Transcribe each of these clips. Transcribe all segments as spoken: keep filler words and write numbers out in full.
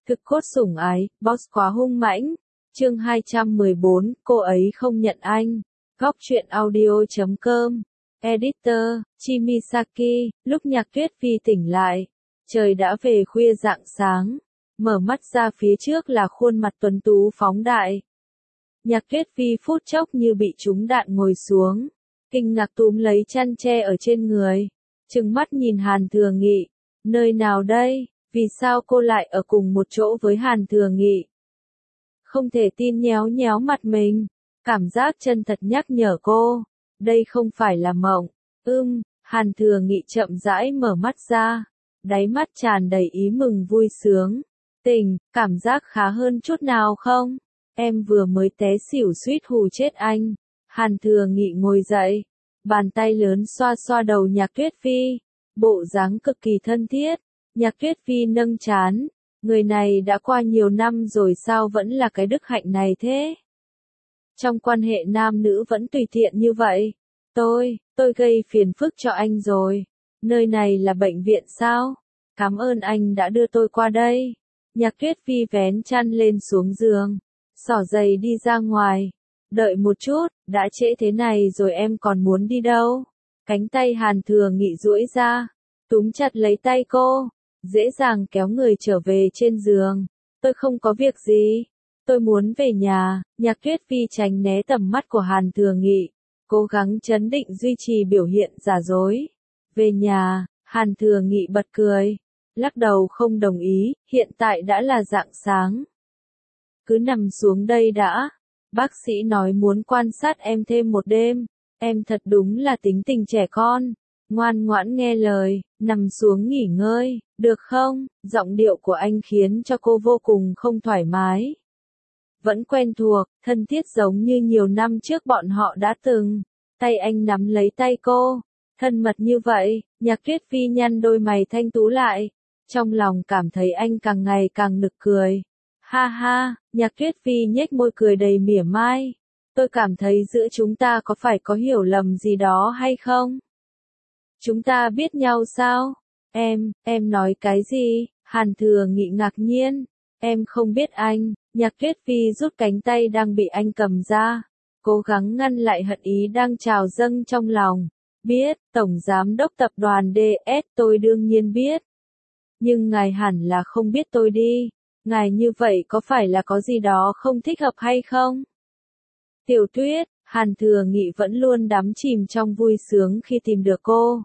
Thực cốt sủng ái, boss quá hung mãnh. Chương hai trăm mười bốn, cô ấy không nhận anh. Góc truyện audio chấm com. Editor, Chimisaki. Lúc Nhạc Tuyết Phi tỉnh lại, trời đã về khuya rạng sáng. Mở mắt ra phía trước là khuôn mặt tuấn tú phóng đại. Nhạc Tuyết Phi phút chốc như bị trúng đạn ngồi xuống, kinh ngạc túm lấy chăn che ở trên người, trừng mắt nhìn Hàn Thừa Nghị. Nơi nào đây? Vì sao cô lại ở cùng một chỗ với Hàn Thừa Nghị? Không thể tin nhéo nhéo mặt mình, cảm giác chân thật nhắc nhở cô, đây không phải là mộng. Ưm, Hàn Thừa Nghị chậm rãi mở mắt ra, đáy mắt tràn đầy ý mừng vui sướng. Tỉnh, cảm giác khá hơn chút nào không? Em vừa mới té xỉu suýt hù chết anh. Hàn Thừa Nghị ngồi dậy, bàn tay lớn xoa xoa đầu Nhạc Tuyết Phi, bộ dáng cực kỳ thân thiết. Nhạc Tuyết Phi nâng trán, người này đã qua nhiều năm rồi sao vẫn là cái đức hạnh này thế? Trong quan hệ nam nữ vẫn tùy tiện như vậy. Tôi, tôi gây phiền phức cho anh rồi. Nơi này là bệnh viện sao? Cảm ơn anh đã đưa tôi qua đây. Nhạc Tuyết Phi vén chăn lên xuống giường, xỏ giày đi ra ngoài. Đợi một chút, đã trễ thế này rồi em còn muốn đi đâu? Cánh tay Hàn Thừa Nghị duỗi ra, túm chặt lấy tay cô, dễ dàng kéo người trở về trên giường. Tôi không có việc gì, tôi muốn về nhà. Nhạc Tuyết Phi tránh né tầm mắt của Hàn Thừa Nghị, cố gắng trấn định duy trì biểu hiện giả dối. Về nhà, Hàn Thừa Nghị bật cười, lắc đầu không đồng ý, hiện tại đã là rạng sáng. Cứ nằm xuống đây đã, bác sĩ nói muốn quan sát em thêm một đêm, em thật đúng là tính tình trẻ con, ngoan ngoãn nghe lời, nằm xuống nghỉ ngơi, được không? Giọng điệu của anh khiến cho cô vô cùng không thoải mái. Vẫn quen thuộc, thân thiết giống như nhiều năm trước bọn họ đã từng. Tay anh nắm lấy tay cô, thân mật như vậy. Nhạc Tuyết Phi nhăn đôi mày thanh tú lại, trong lòng cảm thấy anh càng ngày càng nực cười. Ha ha, Nhạc Tuyết Phi nhếch môi cười đầy mỉa mai. Tôi cảm thấy giữa chúng ta có phải có hiểu lầm gì đó hay không? Chúng ta biết nhau sao? Em, em nói cái gì? Hàn Thừa Nghị ngạc nhiên. Em không biết anh. Nhạc Tuyết Phi rút cánh tay đang bị anh cầm ra, cố gắng ngăn lại hận ý đang trào dâng trong lòng. Biết, Tổng Giám đốc Tập đoàn đê ét tôi đương nhiên biết. Nhưng ngài hẳn là không biết tôi đi. Ngài như vậy có phải là có gì đó không thích hợp hay không? Tiểu Tuyết, Hàn Thừa Nghị vẫn luôn đắm chìm trong vui sướng khi tìm được cô.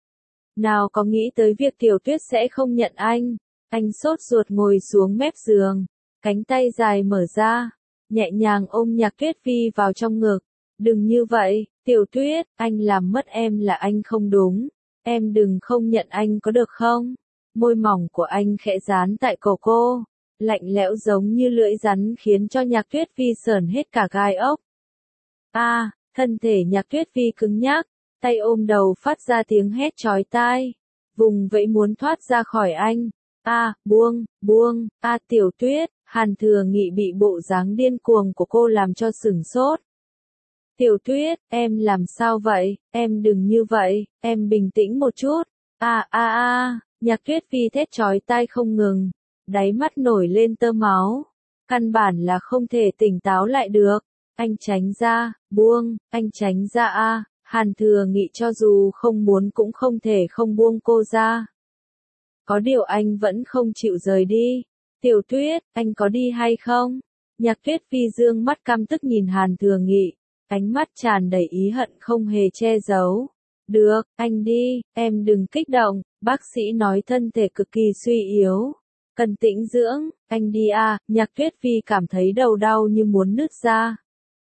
Nào có nghĩ tới việc Tiểu Tuyết sẽ không nhận anh. Anh sốt ruột ngồi xuống mép giường, cánh tay dài mở ra, nhẹ nhàng ôm Nhạc Tuyết Phi vào trong ngực. Đừng như vậy, Tiểu Tuyết, anh làm mất em là anh không đúng. Em đừng không nhận anh có được không? Môi mỏng của anh khẽ dán tại cổ cô, lạnh lẽo giống như lưỡi rắn khiến cho Nhạc Tuyết Phi sởn hết cả gai ốc. A, à, thân thể Nhạc Tuyết Phi cứng nhắc, tay ôm đầu phát ra tiếng hét chói tai, vùng vẫy muốn thoát ra khỏi anh. A, à, buông, buông, a à, Tiểu Tuyết, Hàn Thừa Nghị bị bộ dáng điên cuồng của cô làm cho sửng sốt. Tiểu Tuyết, em làm sao vậy? Em đừng như vậy, em bình tĩnh một chút. A a a, Nhạc Tuyết Phi thét chói tai không ngừng, đáy mắt nổi lên tơ máu, căn bản là không thể tỉnh táo lại được. Anh tránh ra, buông, anh tránh ra a. À. Hàn Thừa Nghị cho dù không muốn cũng không thể không buông cô ra. Có điều anh vẫn không chịu rời đi. Tiểu Tuyết, anh có đi hay không? Nhạc Tuyết Phi dương mắt căm tức nhìn Hàn Thừa Nghị, ánh mắt tràn đầy ý hận không hề che giấu. Được, anh đi, em đừng kích động, bác sĩ nói thân thể cực kỳ suy yếu, cần tĩnh dưỡng, anh đi à. Nhạc Tuyết Phi cảm thấy đầu đau như muốn nứt ra.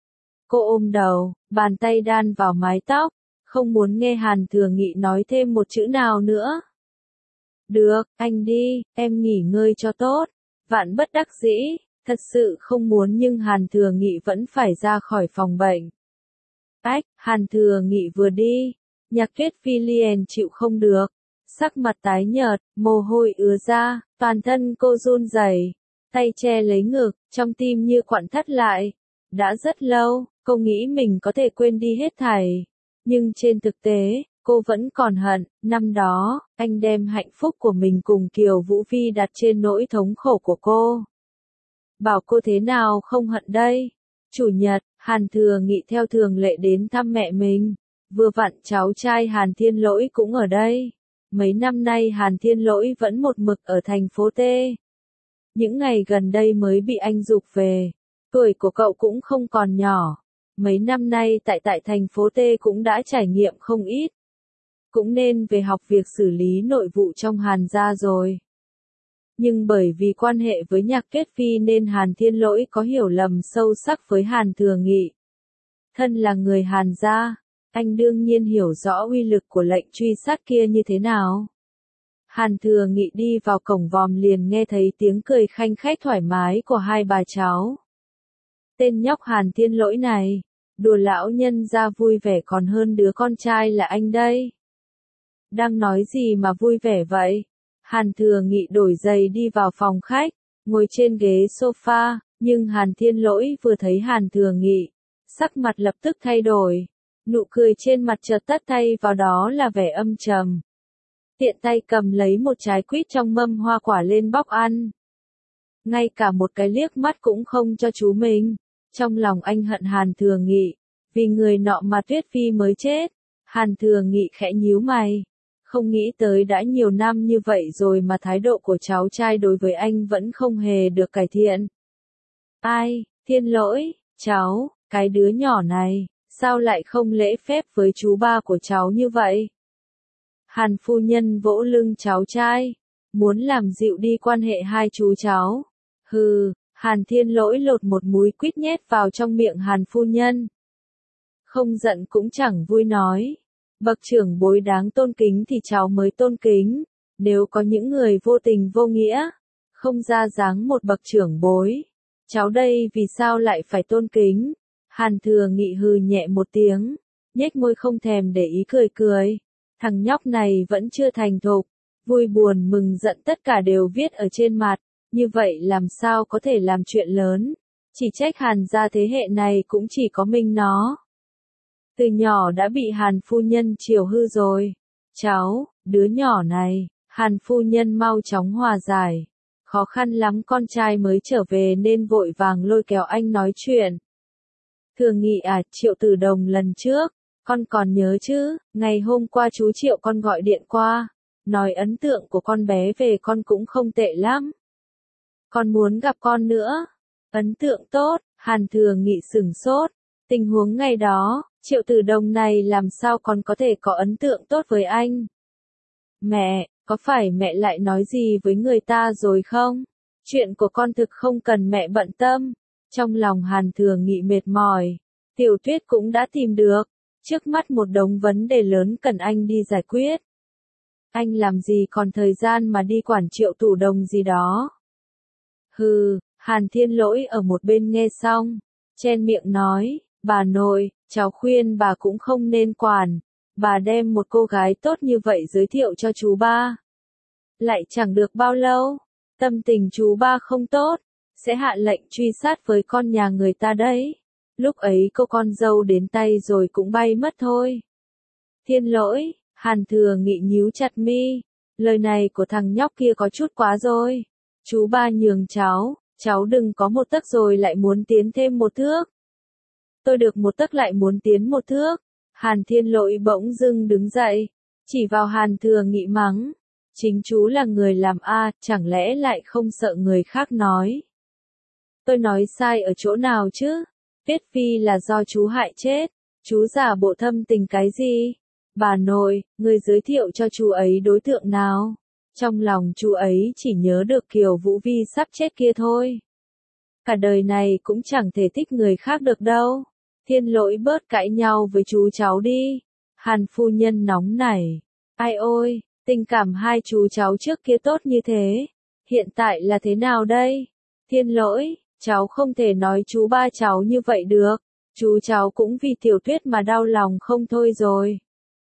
Cô ôm đầu, bàn tay đan vào mái tóc, không muốn nghe Hàn Thừa Nghị nói thêm một chữ nào nữa. Được, anh đi, em nghỉ ngơi cho tốt. Vạn bất đắc dĩ, thật sự không muốn nhưng Hàn Thừa Nghị vẫn phải ra khỏi phòng bệnh. Ách, Hàn Thừa Nghị vừa đi, Nhạc Tuyết Phi liền chịu không được, sắc mặt tái nhợt, mồ hôi ứa ra, toàn thân cô run rẩy, tay che lấy ngực, trong tim như quặn thắt lại. Đã rất lâu, cô nghĩ mình có thể quên đi hết thảy, nhưng trên thực tế, Cô vẫn còn hận, năm đó, anh đem hạnh phúc của mình cùng Kiều Vũ Vi đặt trên nỗi thống khổ của cô. Bảo cô thế nào không hận đây? Chủ nhật, Hàn Thừa Nghị theo thường lệ đến thăm mẹ mình. Vừa vặn cháu trai Hàn Thiên Lỗi cũng ở đây. Mấy năm nay Hàn Thiên Lỗi vẫn một mực ở thành phố T. Những ngày gần đây mới bị anh giục về. Tuổi của cậu cũng không còn nhỏ. Mấy năm nay tại tại thành phố T cũng đã trải nghiệm không ít. Cũng nên về học việc xử lý nội vụ trong Hàn gia rồi. Nhưng bởi vì quan hệ với Nhạc Tuyết Phi nên Hàn Thiên Lỗi có hiểu lầm sâu sắc với Hàn Thừa Nghị. Thân là người Hàn gia, anh đương nhiên hiểu rõ uy lực của lệnh truy sát kia như thế nào. Hàn Thừa Nghị đi vào cổng vòm liền nghe thấy tiếng cười khanh khách thoải mái của hai bà cháu. Tên nhóc Hàn Thiên Lỗi này, đùa lão nhân ra vui vẻ còn hơn đứa con trai là anh đây. Đang nói gì mà vui vẻ vậy? Hàn Thừa Nghị đổi giày đi vào phòng khách, ngồi trên ghế sofa, nhưng Hàn Thiên Lỗi vừa thấy Hàn Thừa Nghị, sắc mặt lập tức thay đổi. Nụ cười trên mặt chợt tắt thay vào đó là vẻ âm trầm. Tiện tay cầm lấy một trái quýt trong mâm hoa quả lên bóc ăn. Ngay cả một cái liếc mắt cũng không cho chú mình. Trong lòng anh hận Hàn Thừa Nghị, vì người nọ mà Tuyết Phi mới chết. Hàn Thừa Nghị khẽ nhíu mày. Không nghĩ tới đã nhiều năm như vậy rồi mà thái độ của cháu trai đối với anh vẫn không hề được cải thiện. Ai, Thiên Lỗi, cháu, cái đứa nhỏ này, sao lại không lễ phép với chú ba của cháu như vậy? Hàn phu nhân vỗ lưng cháu trai, muốn làm dịu đi quan hệ hai chú cháu. Hừ, Hàn Thiên Lỗi lột một múi quýt nhét vào trong miệng Hàn phu nhân. Không giận cũng chẳng vui nói. Bậc trưởng bối đáng tôn kính thì cháu mới tôn kính. Nếu có những người vô tình vô nghĩa, không ra dáng một bậc trưởng bối, cháu đây vì sao lại phải tôn kính? Hàn Thừa Nghị hừ nhẹ một tiếng, nhếch môi không thèm để ý cười cười. Thằng nhóc này vẫn chưa thành thục, vui buồn mừng giận tất cả đều viết ở trên mặt, như vậy làm sao có thể làm chuyện lớn? Chỉ trách Hàn gia thế hệ này cũng chỉ có mình nó. Từ nhỏ đã bị Hàn phu nhân chiều hư rồi. Cháu, đứa nhỏ này, Hàn phu nhân mau chóng hòa giải. Khó khăn lắm con trai mới trở về nên vội vàng lôi kéo anh nói chuyện. Thừa Nghị à, Triệu Tử Đồng lần trước, con còn nhớ chứ, ngày hôm qua chú Triệu con gọi điện qua, nói ấn tượng của con bé về con cũng không tệ lắm. Con muốn gặp con nữa. Ấn tượng tốt, Hàn Thừa Nghị sửng sốt. Tình huống ngày đó, Triệu Tử Đồng này làm sao còn có thể có ấn tượng tốt với anh? Mẹ, có phải mẹ lại nói gì với người ta rồi không? Chuyện của con thực không cần mẹ bận tâm. Trong lòng Hàn Thừa Nghị mệt mỏi, Tiểu Tuyết cũng đã tìm được. Trước mắt một đống vấn đề lớn cần anh đi giải quyết. Anh làm gì còn thời gian mà đi quản Triệu Tử Đồng gì đó. Hừ, Hàn Thiên Lỗi ở một bên nghe xong, chen miệng nói, bà nội, cháu khuyên bà cũng không nên quản, bà đem một cô gái tốt như vậy giới thiệu cho chú ba. Lại chẳng được bao lâu, tâm tình chú ba không tốt, sẽ hạ lệnh truy sát với con nhà người ta đấy. Lúc ấy cô con dâu đến tay rồi cũng bay mất thôi. Thiên Lỗi, Hàn Thừa Nghị nhíu chặt mi, lời này của thằng nhóc kia có chút quá rồi. Chú ba nhường cháu, cháu đừng có một tấc rồi lại muốn tiến thêm một thước. Tôi được một tấc lại muốn tiến một thước. Hàn Thiên Lỗi bỗng dưng đứng dậy, chỉ vào Hàn Thừa Nghị mắng. Chính chú là người làm a, chẳng lẽ lại không sợ người khác nói. Tôi nói sai ở chỗ nào chứ? Tuyết Phi là do chú hại chết, chú giả bộ thâm tình cái gì? Bà nội, người giới thiệu cho chú ấy đối tượng nào? Trong lòng chú ấy chỉ nhớ được Kiều Vũ Vi sắp chết kia thôi. Cả đời này cũng chẳng thể thích người khác được đâu. Thiên Lỗi bớt cãi nhau với chú cháu đi. Hàn phu nhân nóng nảy. Ai ôi, tình cảm hai chú cháu trước kia tốt như thế. Hiện tại là thế nào đây? Thiên Lỗi, cháu không thể nói chú ba cháu như vậy được. Chú cháu cũng vì Tiểu Tuyết mà đau lòng không thôi rồi.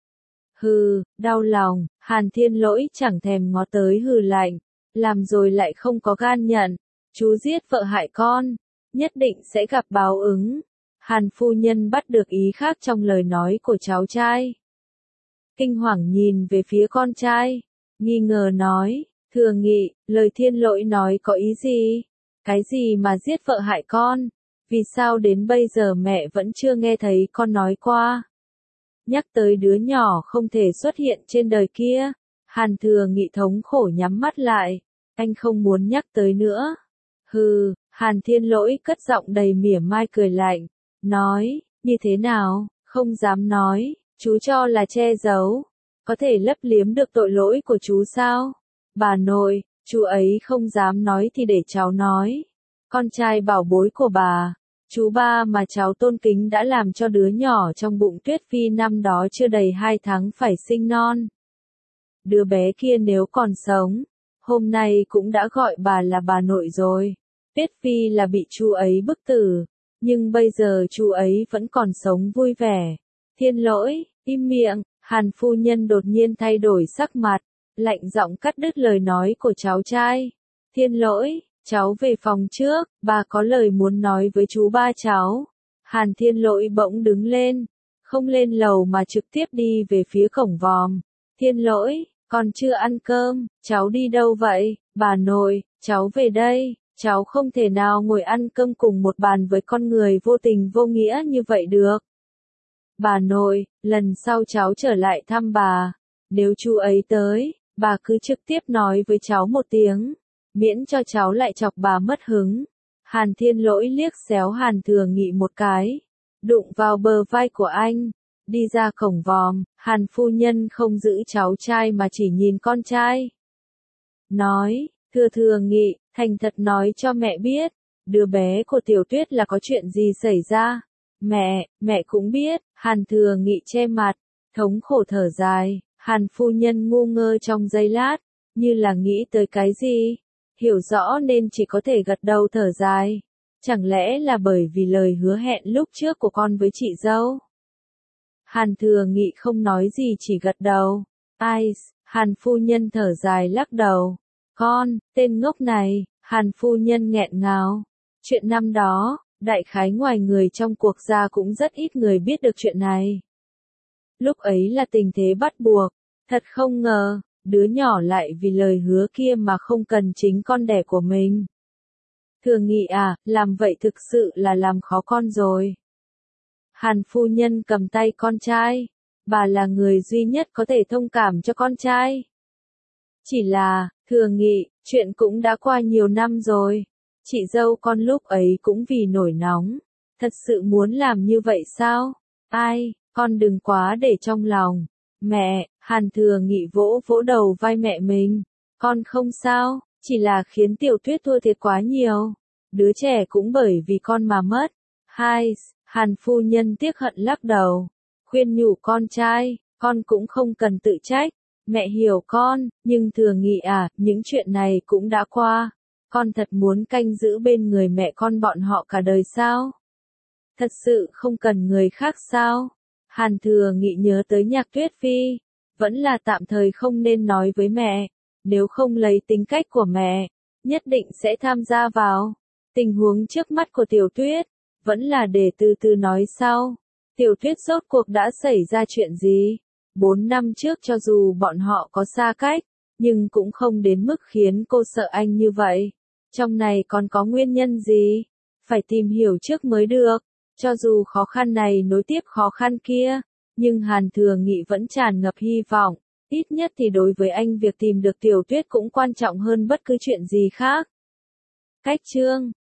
Hừ, đau lòng, Hàn Thiên Lỗi chẳng thèm ngó tới hừ lạnh. Làm rồi lại không có gan nhận. Chú giết vợ hại con, nhất định sẽ gặp báo ứng. Hàn phu nhân bắt được ý khác trong lời nói của cháu trai. kinh hoàng nhìn về phía con trai, nghi ngờ nói, Thừa Nghị, lời Thiên Lỗi nói có ý gì? Cái gì mà giết vợ hại con? Vì sao đến bây giờ mẹ vẫn chưa nghe thấy con nói qua? Nhắc tới đứa nhỏ không thể xuất hiện trên đời kia, Hàn Thừa Nghị thống khổ nhắm mắt lại, anh không muốn nhắc tới nữa. Hừ, Hàn Thiên Lỗi cất giọng đầy mỉa mai cười lạnh, nói, như thế nào, không dám nói, chú cho là che giấu, có thể lấp liếm được tội lỗi của chú sao? Bà nội, chú ấy không dám nói thì để cháu nói. Con trai bảo bối của bà, chú ba mà cháu tôn kính đã làm cho đứa nhỏ trong bụng Tuyết Phi năm đó chưa đầy hai tháng phải sinh non. Đứa bé kia nếu còn sống, hôm nay cũng đã gọi bà là bà nội rồi. Tuyết Phi là bị chú ấy bức tử, nhưng bây giờ chú ấy vẫn còn sống vui vẻ. Thiên Lỗi, im miệng, Hàn phu nhân đột nhiên thay đổi sắc mặt, lạnh giọng cắt đứt lời nói của cháu trai. Thiên Lỗi, cháu về phòng trước, bà có lời muốn nói với chú ba cháu. Hàn Thiên Lỗi bỗng đứng lên, không lên lầu mà trực tiếp đi về phía cổng vòm. Thiên Lỗi, còn chưa ăn cơm, cháu đi đâu vậy? Bà nội, cháu về đây, cháu không thể nào ngồi ăn cơm cùng một bàn với con người vô tình vô nghĩa như vậy được. Bà nội, lần sau cháu trở lại thăm bà, nếu chú ấy tới, bà cứ trực tiếp nói với cháu một tiếng, miễn cho cháu lại chọc bà mất hứng. Hàn Thiên Lỗi liếc xéo Hàn Thừa Nghị một cái, đụng vào bờ vai của anh, đi ra cổng vòm. Hàn phu nhân không giữ cháu trai mà chỉ nhìn con trai. Nói, Thừa Thừa Nghị, thành thật nói cho mẹ biết, đứa bé của Tiểu Tuyết là có chuyện gì xảy ra. Mẹ, mẹ cũng biết. Hàn Thừa Nghị che mặt, thống khổ thở dài. Hàn phu nhân ngu ngơ trong giây lát, như là nghĩ tới cái gì, hiểu rõ nên chỉ có thể gật đầu thở dài. Chẳng lẽ là bởi vì lời hứa hẹn lúc trước của con với chị dâu? Hàn Thừa Nghị không nói gì chỉ gật đầu. Ai, Hàn phu nhân thở dài lắc đầu. Con, tên ngốc này, Hàn phu nhân nghẹn ngào. Chuyện năm đó, đại khái ngoài người trong cuộc gia cũng rất ít người biết được chuyện này. Lúc ấy là tình thế bắt buộc, thật không ngờ, đứa nhỏ lại vì lời hứa kia mà không cần chính con đẻ của mình. Thừa Nghị à, làm vậy thực sự là làm khó con rồi. Hàn phu nhân cầm tay con trai, bà là người duy nhất có thể thông cảm cho con trai. Chỉ là, Thừa Nghị, chuyện cũng đã qua nhiều năm rồi. Chị dâu con lúc ấy cũng vì nổi nóng, thật sự muốn làm như vậy sao? Ai, con đừng quá để trong lòng. Mẹ, Hàn Thừa Nghị vỗ vỗ đầu vai mẹ mình. Con không sao, chỉ là khiến Tiểu Tuyết thua thiệt quá nhiều. Đứa trẻ cũng bởi vì con mà mất. Hai, Hàn phu nhân tiếc hận lắc đầu, khuyên nhủ con trai, con cũng không cần tự trách. Mẹ hiểu con, nhưng Thừa Nghị à, những chuyện này cũng đã qua. Con thật muốn canh giữ bên người mẹ con bọn họ cả đời sao? Thật sự không cần người khác sao? Hàn Thừa Nghị nhớ tới Nhạc Tuyết Phi, vẫn là tạm thời không nên nói với mẹ, nếu không lấy tính cách của mẹ, nhất định sẽ tham gia vào. Tình huống trước mắt của Tiểu Tuyết, vẫn là để từ từ nói sau. Tiểu Tuyết rốt cuộc đã xảy ra chuyện gì? Bốn năm trước cho dù bọn họ có xa cách, nhưng cũng không đến mức khiến cô sợ anh như vậy. Trong này còn có nguyên nhân gì? Phải tìm hiểu trước mới được. Cho dù khó khăn này nối tiếp khó khăn kia, nhưng Hàn Thừa Nghị vẫn tràn ngập hy vọng. Ít nhất thì đối với anh việc tìm được Tiểu Tuyết cũng quan trọng hơn bất cứ chuyện gì khác. Cách chương